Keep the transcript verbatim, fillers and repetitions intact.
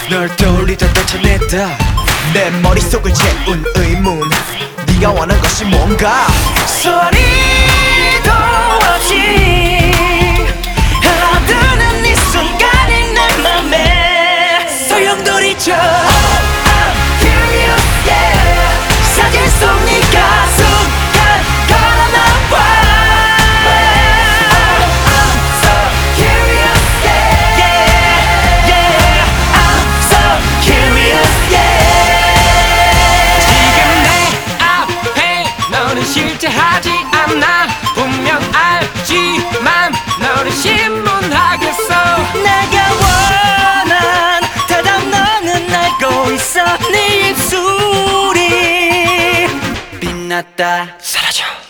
널 떠올리다 떨쳐냈다 내 머릿속을 채운 의문 네가 원한 것이 뭔가 소리도 없이 흘러드는 이 순간이 내 맘에 소용돌이쳐 oh, I'm curious yeah 사진 속 네가 순간 걸어나와 oh, I'm so curious yeah yeah yeah I'm so curious yeah 지금 내 앞에 너는 실제 하지 않아 분명 알지만 너를 신문하겠어 내가 원한 대답 너는 알고 있어 네 입술이 빛났다 사라져